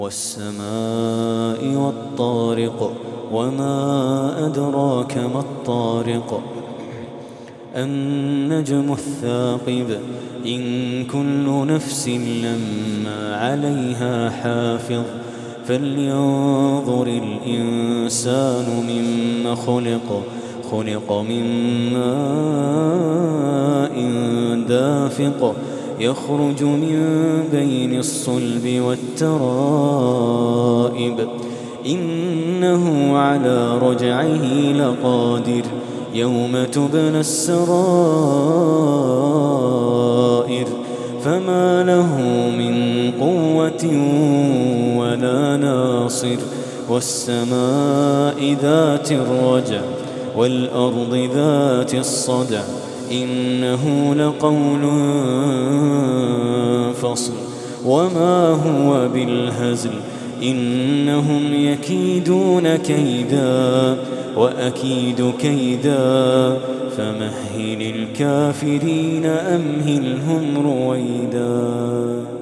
والسماء والطارق وما أدراك ما الطارق النجم الثاقب إن كل نفس لما عليها حافظ فلينظر الإنسان مما خلق من ماء دافق يخرج من بين الصلب والترائب إنه على رجعه لقادر يوم تبلى السرائر فما له من قوة ولا ناصر والسماء ذات الرجع والأرض ذات الصدع إنه لقول فصل وما هو بالهزل إنهم يكيدون كيدا وأكيد كيدا فمهل الكافرين أمهلهم رويدا.